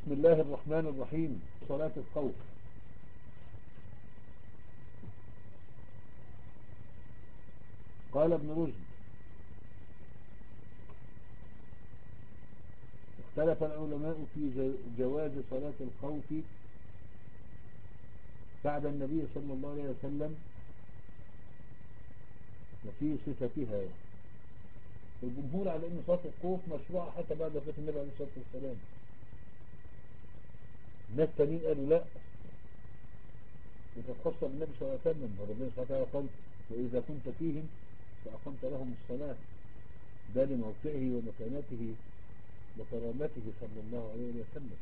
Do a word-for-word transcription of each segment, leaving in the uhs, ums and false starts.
بسم الله الرحمن الرحيم. صلاة الخوف. قال ابن رشد: اختلف العلماء في جواز صلاة الخوف بعد النبي صلى الله عليه وسلم وفي صفتها. الجمهور على أن صلاة الخوف مشروعة حتى بعد وفاة النبي عليه الصلاة والسلام. الناس التانيين قالوا لا، وتتخصص بالنبي صلى الله عليه وسلم، وربنا سبحانه وتعالى قال: وإذا كنت فيهم فأقمت لهم الصلاة. ده لموقعه ومكانته وكرامته صلى الله عليه وسلم.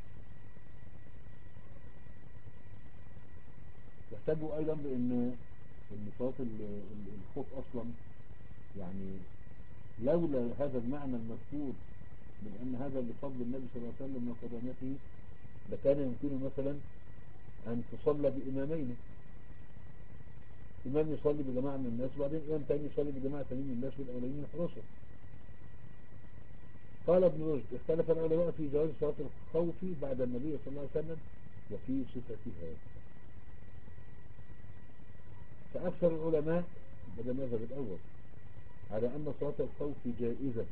يحتاجوا أيضا بأن ان صلاة الخوف أصلا يعني لولا هذا المعنى المذكور من أن هذا بفضل النبي صلى الله عليه وسلم وكرامته لكان يمكن مثلا أن تصلى بإمامين، إمام يصلي بجماعة من الناس وبعدين إمام تاني يصلي بجماعة تانيين من الناس والأولين يحرسوا. قال ابن رشد: اختلف العلماء في جواز صلاة الخوف بعد النبي صلى الله عليه وسلم وفي صفتها. فأكثر العلماء بدأ المذهب الأول على أن صلاة الخوف جائزة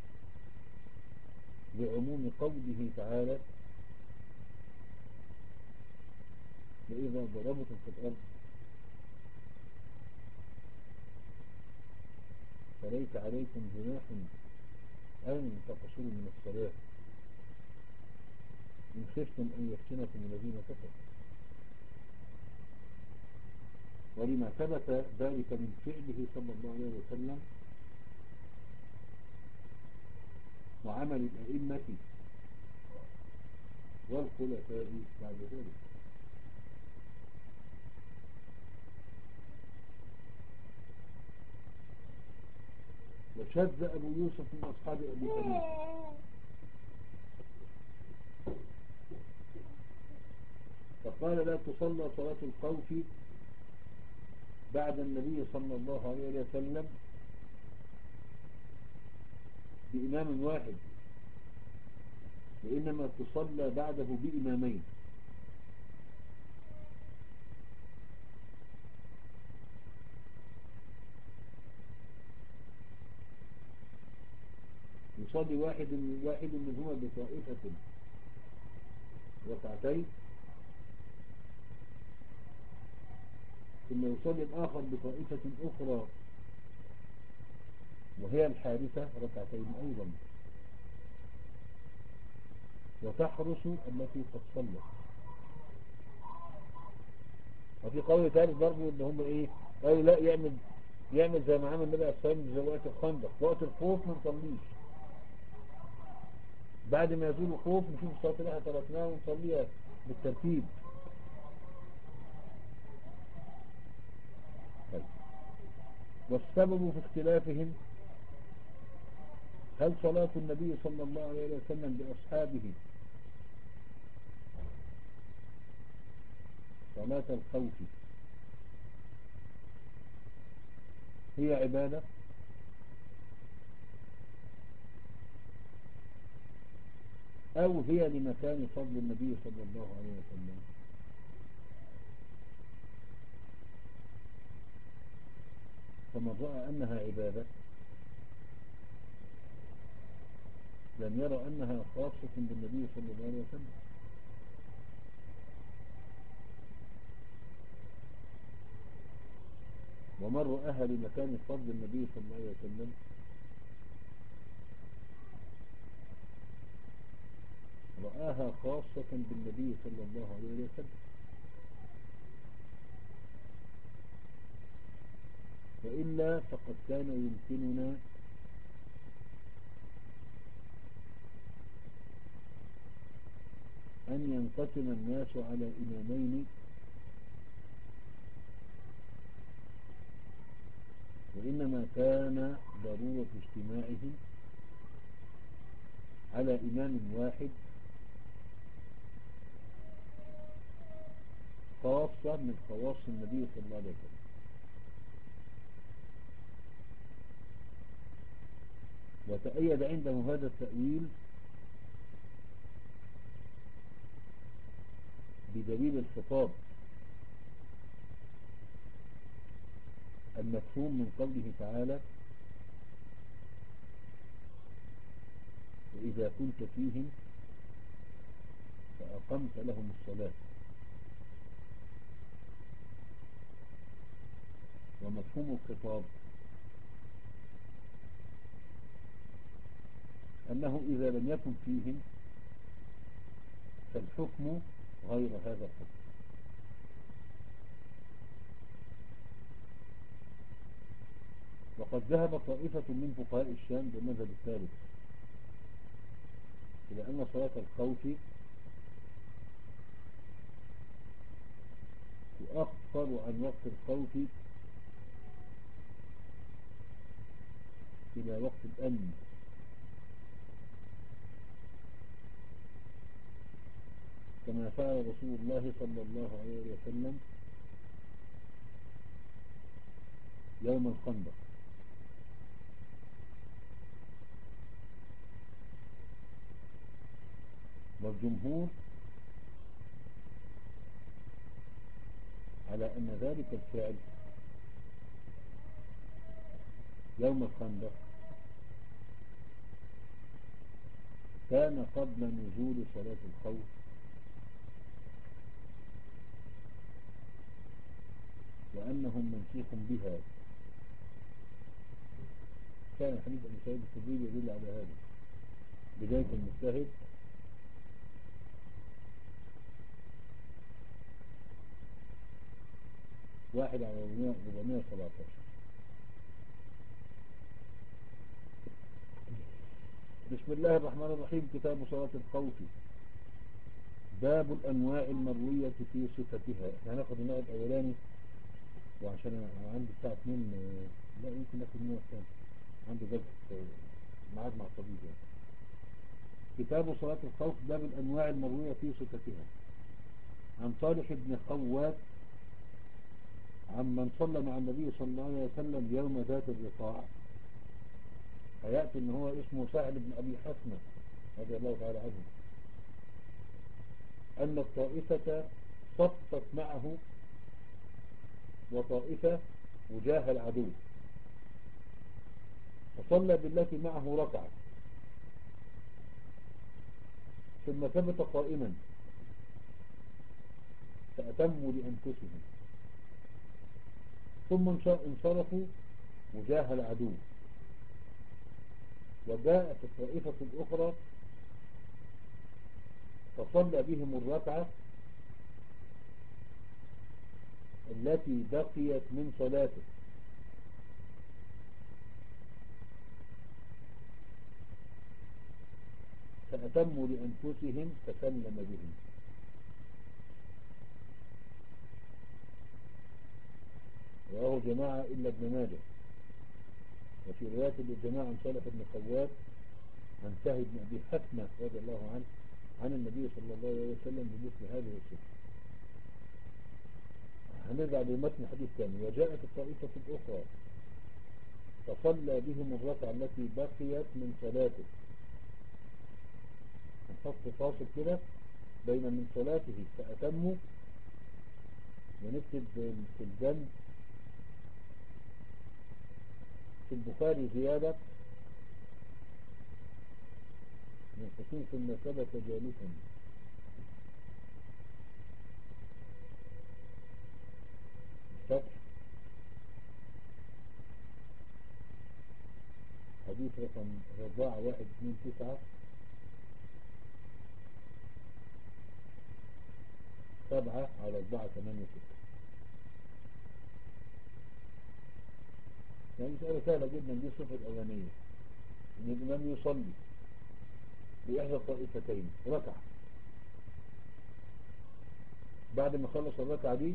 لعموم قوله تعالى: وإذا ضربتم في الأرض فليس عليكم جناح أن تقصروا من الصلاة إن خفتم أن يفتنكم الذين كفروا. ولما ثبت ذلك من فعله صلى الله عليه وسلم وعمل الأئمة والخلفاء بعد ذلك. وشذ أبو يوسف من أصحاب أبي حنيفة فقال: لا تصلى صلاة الخوف بعد النبي صلى الله عليه وسلم بإمام واحد، وإنما تصلى بعده بإمامين. يصلي واحد واحد منهما بطائفة ركعتين، ثم يصلي الآخر بطائفة أخرى وهي الحارثة ركعتين أيضا، وتحرس التي قد صلت. وفي قول ثالث برضه ان هم ايه قالوا لا، يعمل يعمل زي ما عمل النبي عليه الصلاه والسلام زي وقت الخندق، وقت الخوف ما نصليش، بعد ما يزول الخوف نشوف الصلاه اللي احنا تركناها ونصليها بالترتيب. طيب. والسبب في اختلافهم هل صلاة النبي صلى الله عليه وسلم بأصحابه صلاة الخوف هي عبادة أو هي لمكان فضل النبي صلى الله عليه وسلم. فمن رأى أنها عبادة لم يرى أنها خاصة بالنبي صلى الله عليه وسلم، ومن رآها لمكان فضل النبي صلى الله عليه وسلم رآها خاصة بالنبي صلى الله عليه وسلم. وإلا فقد كان يمكننا أن ينقسم الناس على إمامين، وإنما كان ضرورة اجتماعهم على إمام واحد خاصة من خواص النبي صلى الله عليه وسلم. وتأيد عنده هذا التأويل بدليل الخطاب المفهوم من قوله تعالى وإذا كنت فيهم فأقمت لهم الصلاة. ومفهوم الخطاب أنه إذا لم يكن فيهم فالحكم غير هذا الحكم. وقد ذهب طائفة من فقهاء الشام بالمذهب الثالث إلى أن صلاة الخوف تؤخر عن وقت الخوف إلى وقت الأمن، كما فعل رسول الله صلى الله عليه وسلم يوم الخندق. والجمهور على أن ذلك الفعل يوم الخندق كان قبل نزول صلاة الخوف، وأنهم منسوخ بها. كان حديث أبي سعيد الخدري يدل على هذا. بداية المجتهد واحد على أربعمائة وسبعة عشر. بسم الله الرحمن الرحيم. كتاب صلاة الخوف. باب الأنواع المروية في صفتها. احنا هناخد النوع الأولاني، وعشان أنا عندي الساعة اتنين لا يمكن ناخد النوع الثاني، عندي جلسة معاد مع طبيب يعني. كتاب صلاة الخوف. باب الأنواع المروية في صفتها. عن صالح بن خوات عمن صلى مع النبي صلى الله عليه وسلم يوم ذات الرقاع. هيأتي ان هو اسمه سهل بن أبي حسنة رضي الله تعالى عنه، أن الطائفة صفت معه وطائفة وجاه العدو، فصلى بالتي معه ركعة ثم ثبت قائما فأتموا لأنفسهم، ثم انصرفوا وجاه العدو، وجاءت الطائفة الأخرى فصلى بهم الركعة التي بقيت من صلاته، فأتموا لأنفسهم فسلم بهم. رواه جماعة إلا ابن ماجه. وفي رواية للجماعة عن صالح بن خوات عن سهل بن أبي حسنة رضي الله عنه عن النبي صلى الله عليه وسلم بمثل هذه الصفة. هنرجع لمتن الحديث ثاني. وجاءت الطائفة الأخرى فصلى بهم الركعة التي بقيت من صلاته. نحط فاصل كده بين من صلاته فأتموا، ونكتب في الجنب في البخاري زيادة من حسين ثم ثبت جالسا. الفتح حديث رقم رضاعة واحد اثنين تسعة سبعة على أربعة ثمانية ستة. يعني مسألة سهلة جدا. دي الصفة الأولانية، إن الإمام يصلي بإحدى الطائفتين ركعة، بعد ما خلص الركعة دي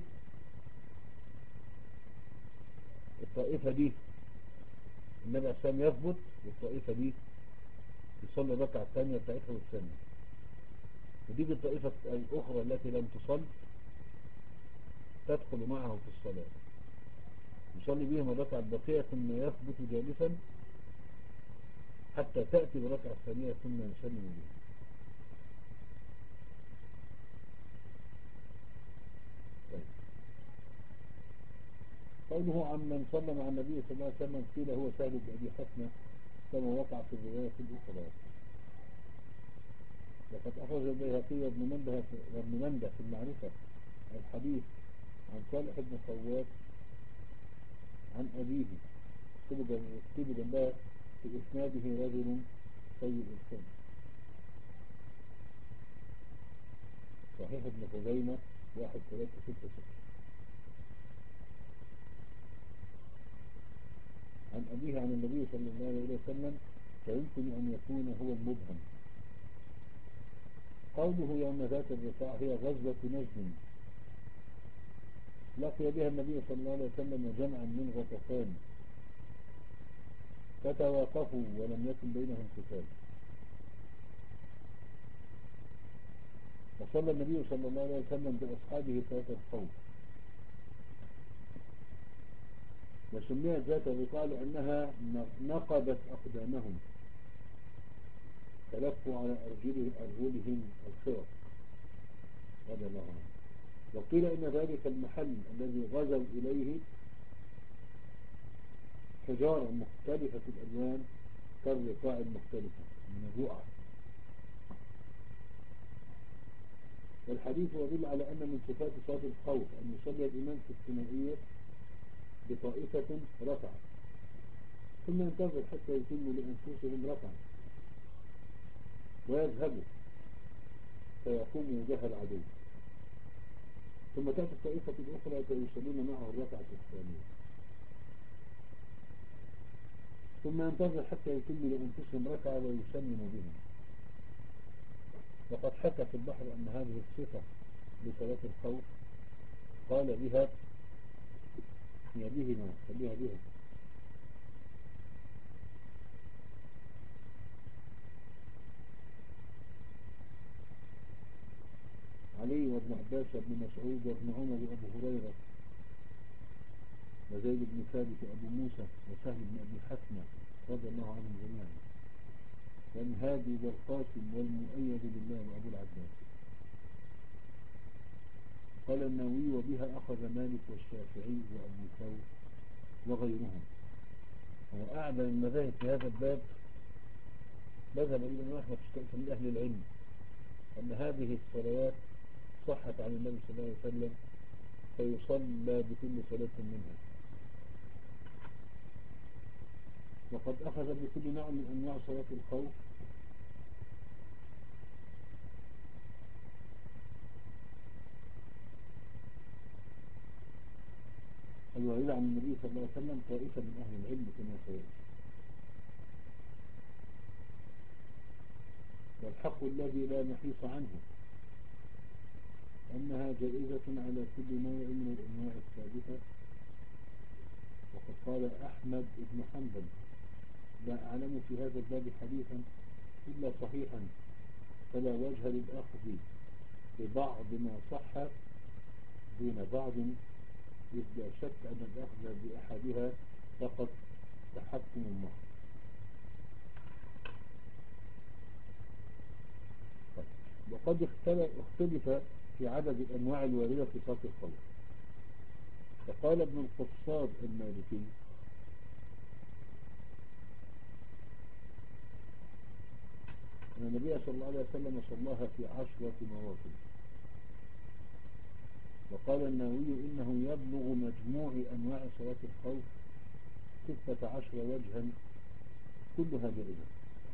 الطائفة دي النبي عليه السلام يثبت، والطائفة دي يصلي الركعة الثانية بتاعتها والثانية، وتيجي الطائفة الأخرى التي لم تصل تدخل معه في الصلاة، يصلي بهم الركعة الباقية ثم يثبت جالسا حتى تأتي بالركعة الثانية ثم يسلم بها. قوله عمن صلى مع النبي صلى الله عليه وسلم قيل هو سهل بن أبي حسنة كما وقع في الرواية الأخرى. وقد أخرج البيهقي وابن منده وابن منده في المعرفة الحديث عن صالح بن خوات عن أبيه اكتب جنبها في إسناده رجل سيء الحفظ. صحيح ابن خزيمة واحد ثلاثة ستة ستة. عن أبيه عن النبي صلى الله عليه وسلم فيمكن أن يكون هو المبهم. قوله يوم ذات الرقاع هي غزوة نجد لقي بها النبي صلى الله عليه وسلم جمعا من غطفان فتواقفوا ولم يكن بينهم قتال. وصلى النبي صلى الله عليه وسلم بأصحابه صلاة الخوف، وسميت ذات الرقاع لأنها نقبت أقدامهم تلفوا على أرجلهم الخرق رضي الله عنه. وقيل إن ذلك المحل الذي غزوا إليه حجارة مختلفة الألوان كالرقاع المختلفة من الرقعة. والحديث يدل على أن من صفات صلاة الخوف أن يصلي الإمام في الثنائية بطائفة ركعة ثم ينتظر حتى يتموا لأنفسهم ركعة ويذهبوا فيقوموا وجه العدو، ثم تأتي الطائفة الأخرى فيصلون معه الركعة الثانية، ثم ينتظر حتى يتموا لأنفسهم ركعة ويسلموا بهم. وقد حكى في البحر أن هذه الصفة لصلاة الخوف قال بها هي بهما خليها بها علي وابن عباس وابن مسعود وابن عمر وابو هريرة وزيد بن ثابت وابو موسى وسهل بن ابي حسنة رضي الله عنهم جميعا والهادي والقاسم والمؤيد بالله وابو العباس. قال النووي وبها أخذ مالك والشافعي وأبو ثور وغيرهم. وأعدل المذاهب في هذا الباب مذهب الإمام أحمد من أهل العلم أن هذه الصلوات صحت عن النبي صلى الله عليه وسلم فيصلى بكل صلاة منها. وقد أخذ بكل نوع من أنواع صلاة الخوف الواردة عن النبي صلى الله عليه وسلم طائفة من أهل العلم كما سيأتي. والحق الذي لا محيص عنه أنها جائزة على كل نوع من الأنواع الثابتة. وقد قال أحمد بن حنبل لا أعلم في هذا الباب حديثا إلا صحيحا فلا وجه للأخذ ببعض ما صح دون بعض، إذ لا شك أن الأخذ بأحدها فقط تحكم محض. وقد اختلف في عدد الأنواع الواردة في صلاة الخوف. فقال ابن القصاد المالكي أن النبي صلى الله عليه وسلم صلاها في عشرة مواقف. وقال النووي إنه يبلغ مجموع أنواع صلاة الخوف ستة عشر وجها كلها جائزة.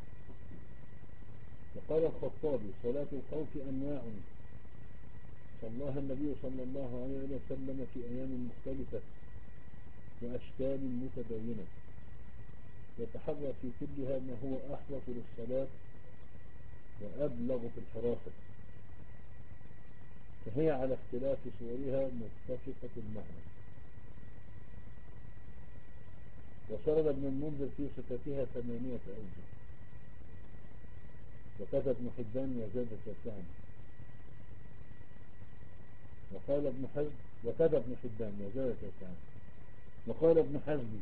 وقال الخطابي صلاة الخوف أنواع صلاها النبي صلى الله عليه وسلم في أيام مختلفة وأشكال متباينة يتحرى في كلها ما هو أحوط للصلاة وأبلغ في الحراسة، فهي على اختلاف صورها متفقة المعنى. وسرد ابن المنذر في صفتها ثمانية أوجه، وكذا ابن حبان وزاد تاسعا. وقال ابن حزم وكذا ابن حبان وزاد تاسعا. وقال ابن حزم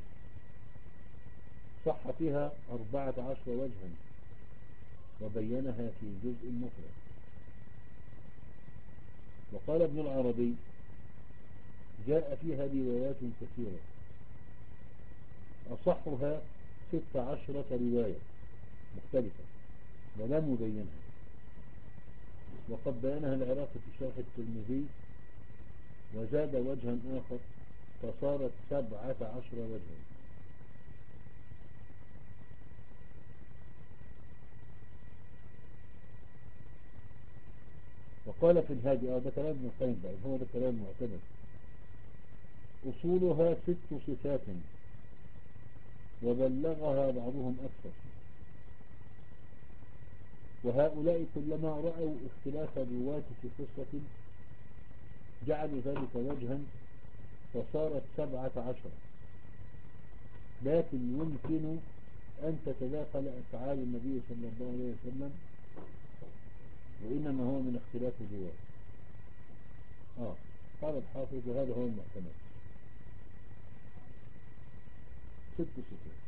صح فيها أربعة عشر وجها وبينها في جزء مفرد. وقال ابن العربي جاء فيها روايات كثيرة أصحها ست عشرة رواية مختلفة ولم يبينها، وقد بينها العراقي في شرح الترمذي وزاد وجها آخر فصارت سبعة عشر وجها. وقال في الهادي اه ده كلام ابن القيم بقى، هو ده كلام معتمد. أصولها ست صفات وبلغها بعضهم أكثر، وهؤلاء كلما رأوا اختلاف الرواة في قصة جعلوا ذلك وجها فصارت سبعة عشر، لكن يمكن أن تتداخل أفعال النبي صلى الله عليه وسلم، وإنما هو من اختلاف الرواة. آه قال الحافظ وهذا هو المحتمل. ست ستات.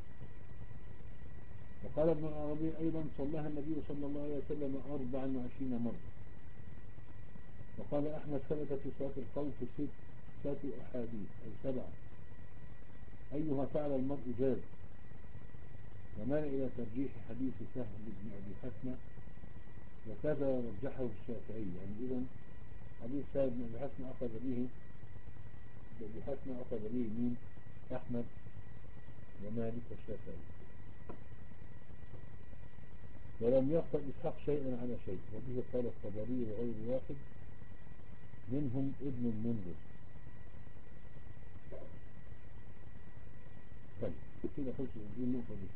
وقال ابن العربي أيضا صلىها النبي صلى الله عليه وسلم أربعا وعشرين مرة. وقال أحمد ثبت في صلاة الخوف ستة أحاديث أي سبعة أيها فعل المرء جاز، ومال إلى ترجيح حديث سهل بن أبي حسنة، وكذا رجحه الشافعي. يعني إذن حديث سهل بن أبي حسنة أخذ به أبي حسنة أخذ به من أحمد ومالك والشافعي، ولم يقبل إسحاق شيئا على شيء، وبه قال الطبري وغير واحد منهم ابن المنذر. طيب كده خلص النقطة دي.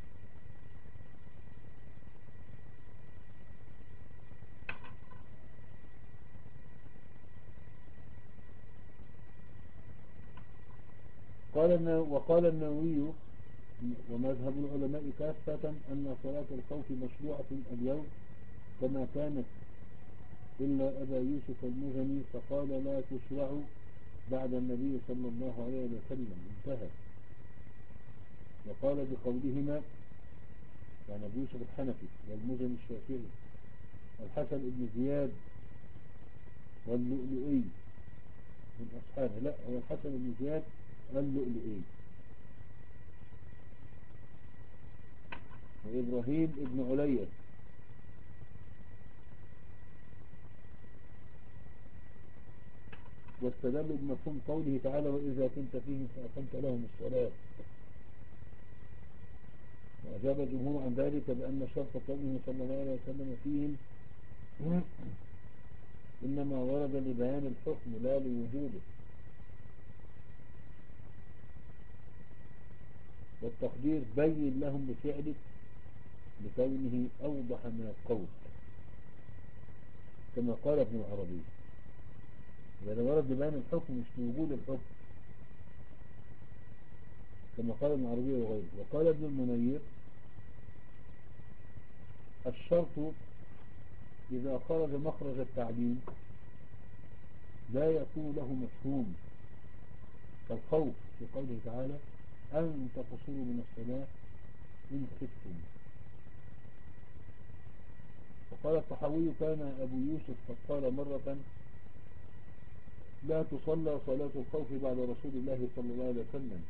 قال وقال النووي ومذهب العلماء كافة أن صلاة الخوف مشروعة اليوم كما كانت، إلا أبا يوسف المزني فقال لا تشرع بعد النبي صلى الله عليه وسلم، انتهى. وقال بقولهما يعني أبو يوسف الحنفي والمزني الشافعي الحسن بن زياد واللؤلؤي من أصحابه، لا هو الحسن بن زياد اللؤلؤي، وإبراهيم ابن عليا واستدلوا بمفهوم قوله تعالى وإذا كنت فيهم فأقمت لهم الصلاة. وأجاب الجمهور عن ذلك بأن شرط قوله صلى الله عليه وسلم فيهم إنما ورد لبيان الحكم لا لوجوده، والتقدير بين لهم بفعلك لكونه أوضح من القول كما قال ابن العربي. إذا ورد لبيان الحكم مش لوجود الحكم كما قال ابن العربي وغيره. وقال ابن المنير الشرط إذا خرج مخرج التعليم لا يكون له مفهوم، كالخوف في قوله تعالى أن تقصروا من الصلاة إن خفتم. وقال الطحاوي كان أبو يوسف قد قال مرة لا تصلى صلاة الخوف بعد رسول الله صلى الله عليه وسلم،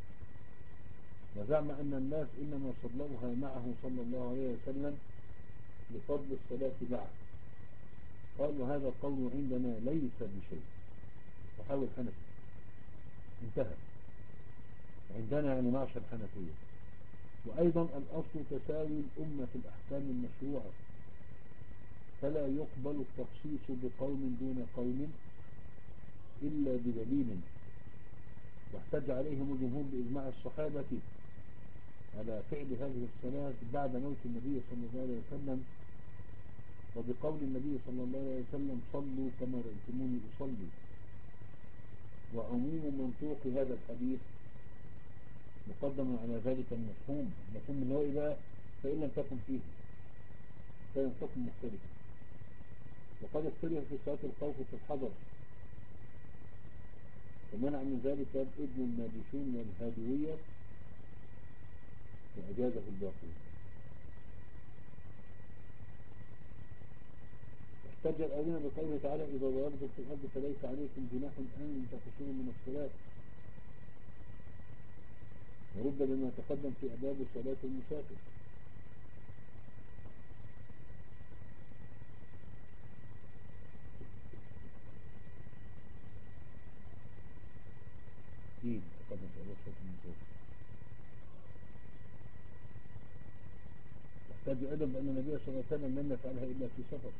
وزعم أن الناس إنما صلوها معه صلى الله عليه وسلم لفضل الصلاة معه. قال وهذا القول عندنا ليس بشيء، وحاول حنفي انتهى عندنا يعني معشر الحنفية. وأيضا الأصل تساوي الأمة في الأحكام المشروعة، فلا يقبل التخصيص بقوم دون قوم إلا بدليل، واحتج عليهم الجمهور بإجماع الصحابة على فعل هذه الصلاة بعد موت النبي صلى الله عليه وسلم، وبقول النبي صلى الله عليه وسلم صلوا كما رأيتموني أصلي. وعموم منطوق هذا الحديث مقدم على ذلك المفهوم، المفهوم اللي هو إيه بقى؟ فإن لم تكن فيه كان الحكم مختلف. وقد اختلف في صلاة الخوف في الحضر، ومنع من ذلك ابن النابشون والهادوية وأجازه الباقون. احتج الآيين بقوله تعالى إذا ضربتم في الأرض فليس عليكم جناح أن تقصروا من الصلاة، ورد بما تقدم في أبواب صلاة المسافر. أكيد تقدم في أبواب صلاة المسافر. احتج أيضا بأن النبي صلى الله عليه وسلم لم يفعلها إلا في سفر،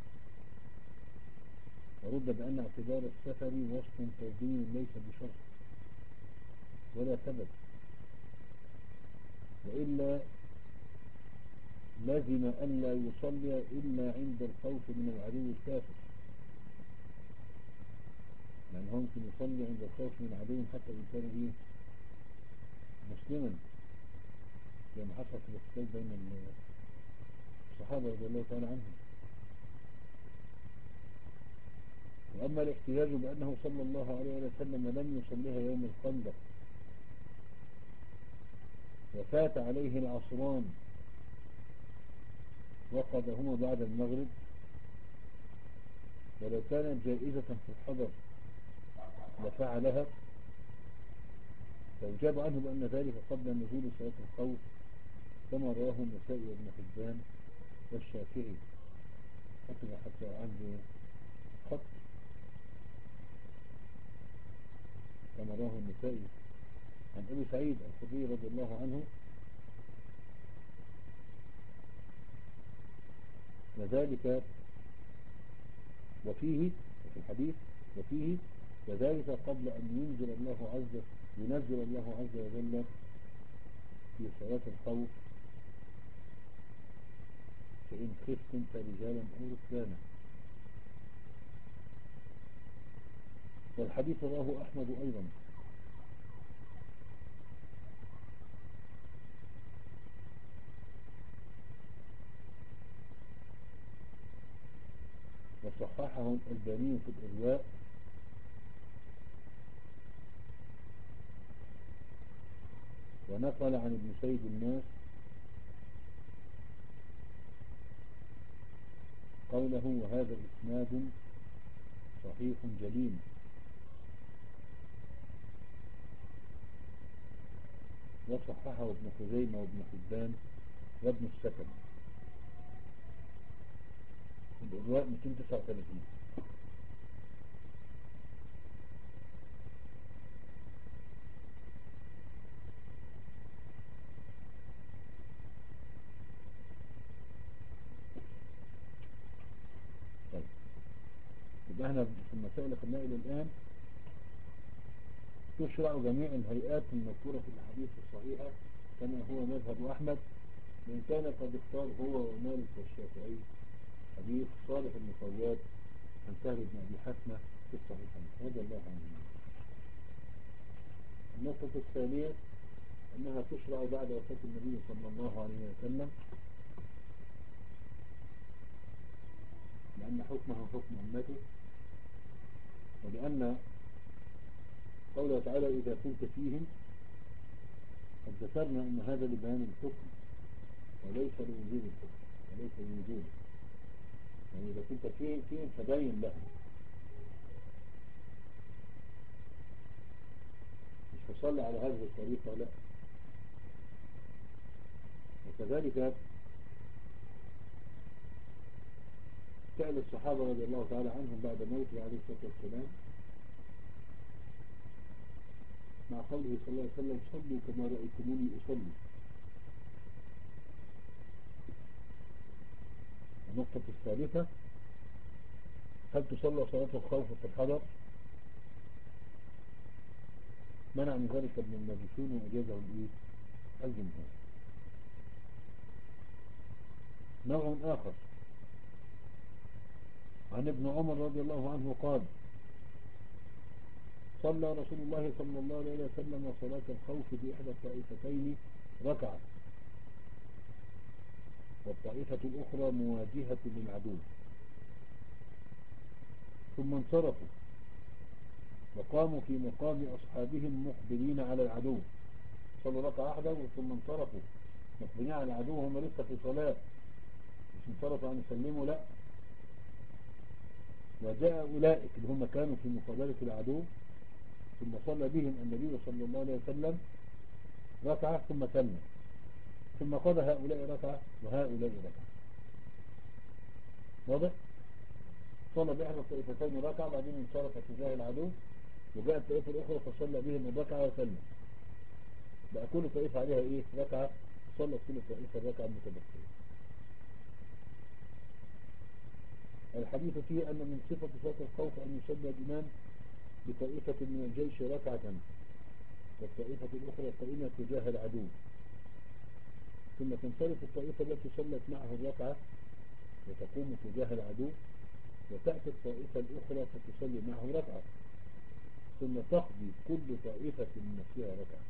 ورد بأن اعتبار السفر وصف فردي ليس بشرط ولا سبب، وإلا لازم ألا يصلي إلا عند الخوف من العدو الكافر، يعني هو ممكن يصلي عند الخوف من عدو حتى إن كان إيه مسلما، زي ما حصل في الاختلاف بين الصحابة رضي الله تعالى عنهم. وأما الاحتجاج بأنه صلى الله عليه وسلم لم يصليها يوم الخندق وفات عليه العصران وقضهما بعد المغرب، ولو كانت جائزة في الحضر لفعلها، فيجاب عنه بأن ذلك قبل نزول صلاة الخوف كما رواه النسائي وابن حبان والشافعي. حتى حتى عنده خط كما رواه النسائي عن أبي سعيد الخدري رضي الله عنه، وذلك وفيه في الحديث وفيه وذلك قبل أن ينزل الله عز ينزل الله عز وجل في صلاة الخوف فإن خفتم فرجالا أو ركبانا. والحديث رواه أحمد أيضا. وصححه الألباني في الإرواء ونقل عن ابن سيد الناس قوله وهذا إسناد صحيح جليل. وصححه ابن خزيمة وابن حبان وابن السكن. الإرواء مئتين وتسعة وثلاثين. طيب يبقى احنا في المسائل اللي خدناها إلى الآن تشرع جميع الهيئات المذكورة في الأحاديث الصحيحة كما هو مذهب أحمد، من كان قد اختار هو ومالك والشافعي حديث صالح بن خوات عن سهل بن أبي حسنة في الصحيحين رضي الله عنه. النقطة الثانية أنها تشرع بعد وفاة النبي صلى الله عليه وسلم، لأن حكمه حكم أمته، ولأن قوله تعالى إذا كنت فيهم قد ذكرنا أن هذا لبيان الحكم وليس لوجود الحكم وليس لوجوده، يعني إذا كنت فيهم فيهم فبين لهم، مش هصلي على هذه الطريقة لا. وكذلك فعل الصحابة رضي الله تعالى عنهم بعد موته عليه الصلاة والسلام مع قوله صلى الله عليه وسلم صلوا كما رأيتموني أصلي. النقطة الثالثة هل تصلى صلاة الخوف في الحضر؟ منع من ذلك ابن الماجشون وأجازه الإيه؟ الجمهور. نوع آخر عن ابن عمر رضي الله عنه قال صلى رسول الله صلى الله عليه وسلم صلاة الخوف بإحدى الطائفتين ركعة والطائفة الأخرى مواجهة للعدو، ثم انصرفوا وقاموا في مقام أصحابهم مقبلين على العدو. صلوا ركعة واحدة ثم انصرفوا مقبلين على العدو، هم لسه في صلاة، مش انصرفوا أن يسلموا لا، وجاء أولئك اللي هم كانوا في مقابلة العدو ثم صلى بهم النبي صلى الله عليه وسلم ركعة ثم سلم، ثم قضى هؤلاء ركعة وهؤلاء ركعة. واضح؟ صلى بإحدى الطائفتين ركعة بعدين انصرف تجاه العدو، وجاء الطائفة الأخرى فصلى بهم الركعة وسلم، بقى كل طائفة عليها إيه؟ ركعة، صلت كل طائفة الركعة المتبقية. الحديث فيه أن من صفة صلاة الخوف أن يصلي الإمام بطائفة من الجيش ركعة والطائفة الأخرى قائمة تجاه العدو، ثم تنصرف الطائفة التي صلت معه الركعة وتقوم تجاه العدو، وتأتي الطائفة الأخرى فتصلي معه ركعة، ثم تقضي كل طائفة من نفسها ركعة.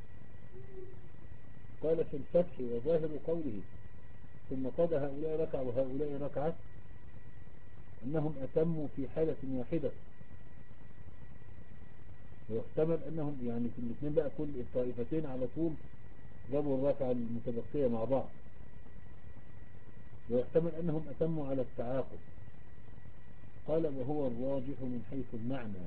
قال في الفتح وظاهر قوله ثم قضى هؤلاء ركعة وهؤلاء ركعة أنهم أتموا في حالة واحدة، ويحتمل أنهم يعني في الاثنين بقى كل الطائفتين على طول جابوا الركعة المتبقية مع بعض، ويحتمل أنهم أتموا على التعاقب. قال وهو الراجح من حيث المعنى،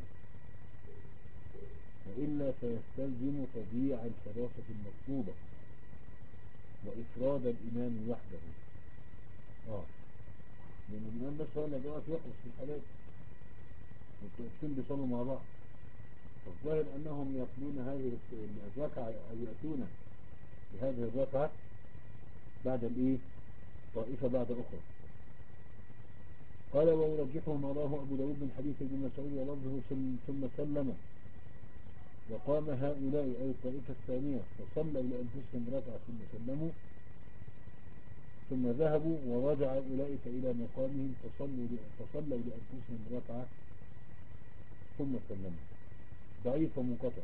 وإلا فيستلزم تضييع الفراسة المطلوبة وإفراد الإمام وحده. آه لأن الإمام بس هو اللي بقى يخلص في الحالات، والطائفتين بيصلوا مع بعض، فالظاهر أنهم يقضون هذه الركعة أو يأتون بهذه الركعة بعد الإيه؟ طائفة بعد أخرى. قال ويرجحه ما راه أبو داود من حديث ابن مسعود ولفظه ثم سلم وقام هؤلاء أي الطائفة الثانية فصلوا لأنفسهم ركعة ثم سلموا، ثم ذهبوا ورجع أولئك إلى مقامهم فصلوا فصلوا لأنفسهم ركعة ثم سلموا. ضعيف ومنقطع.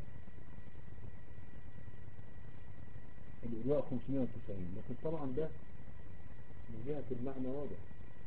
الإرواء خمسمائة وتسعين، لكن طبعا ده من جهة المعنى واضح.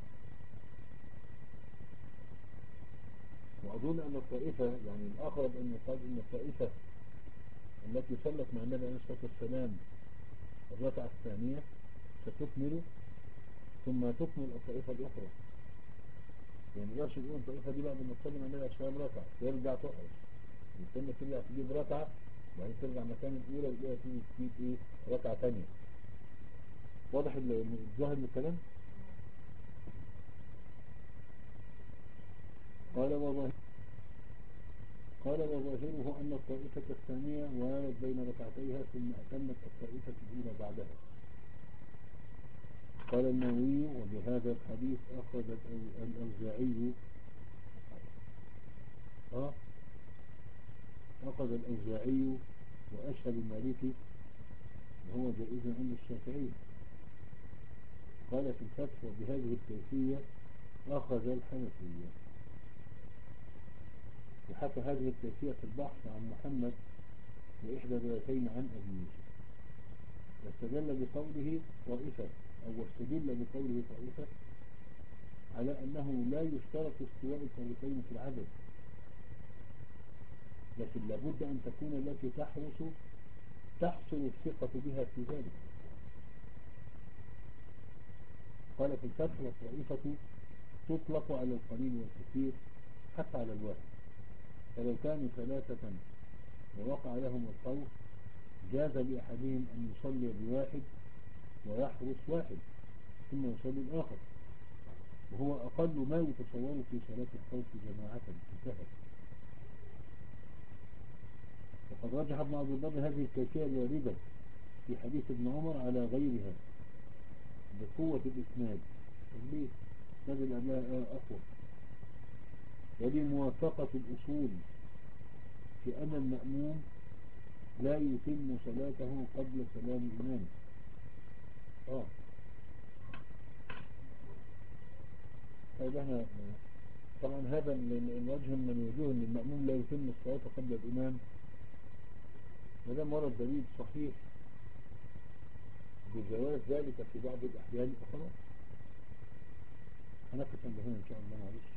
وأظن أن الطائفة يعني الأقرب أن يقال أن الطائفة التي صلت مع النبي عليه الصلاة والسلام الركعة الثانية ستكمل ثم تكمل الطائفة الأخرى، يعني مقدرش يقول الطائفة دي بعد ما تصلي مع النبي عليه الصلاة والسلام ركعة ترجع تحرص، والثانية ترجع تجيب ركعة وبعدين ترجع مكان الأولى والأولى تيجي تجيب إيه ركعة ثانية. واضح الظاهر من الكلام؟ قال وظاهر قال وظاهره أن الطائفة الثانية والت بين ركعتيها ثم أتمت الطائفة الأولى بعدها. قال النووي وبهذا الحديث أخذ الأوزاعي آه أخذ الأوزاعي وأشهب المالكي وهو جائز عند الشافعي. قال في الفتح وبهذه الكيفية أخذ الحنفية. وحكى هذه الكيفية في البحث عن محمد وإحدى روايتين عن أبي يوسف، واستدل بقوله طائفة أو واستدل بقوله طائفة على أنه لا يشترط استواء الطائفتين في العدد، لكن لابد أن تكون التي تحرس تحصل الثقة بها في ذلك. قال في الفتح والطائفة تطلق على القليل والكثير حتى على الواحد، فلو كانوا ثلاثة ووقع لهم الخوف جاز لأحدهم أن يصلي بواحد ويحرس واحد ثم يصلي الآخر، وهو أقل ما يتصور في صلاة الخوف جماعة. انتهت. وقد رجح ابن عبد البر هذه الكيفية الواردة في حديث ابن عمر على غيرها بقوة الإسناد، ليه؟ إسناد الأباء أقوى، ولموافقة الأصول في أن المأموم لا يتم صلاته قبل سلام إمامه. آه طيب احنا طبعا هذا الوجه من الوجوه ان المأموم لا يتم الصلاة قبل الإمام، وده مرض دليل صحيح بجواز ذلك في بعض الأحيان. فخلاص هنقف عند هنا إن شاء الله. معلش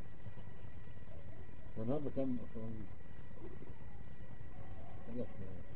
والنهارده كام أفراد خلاص.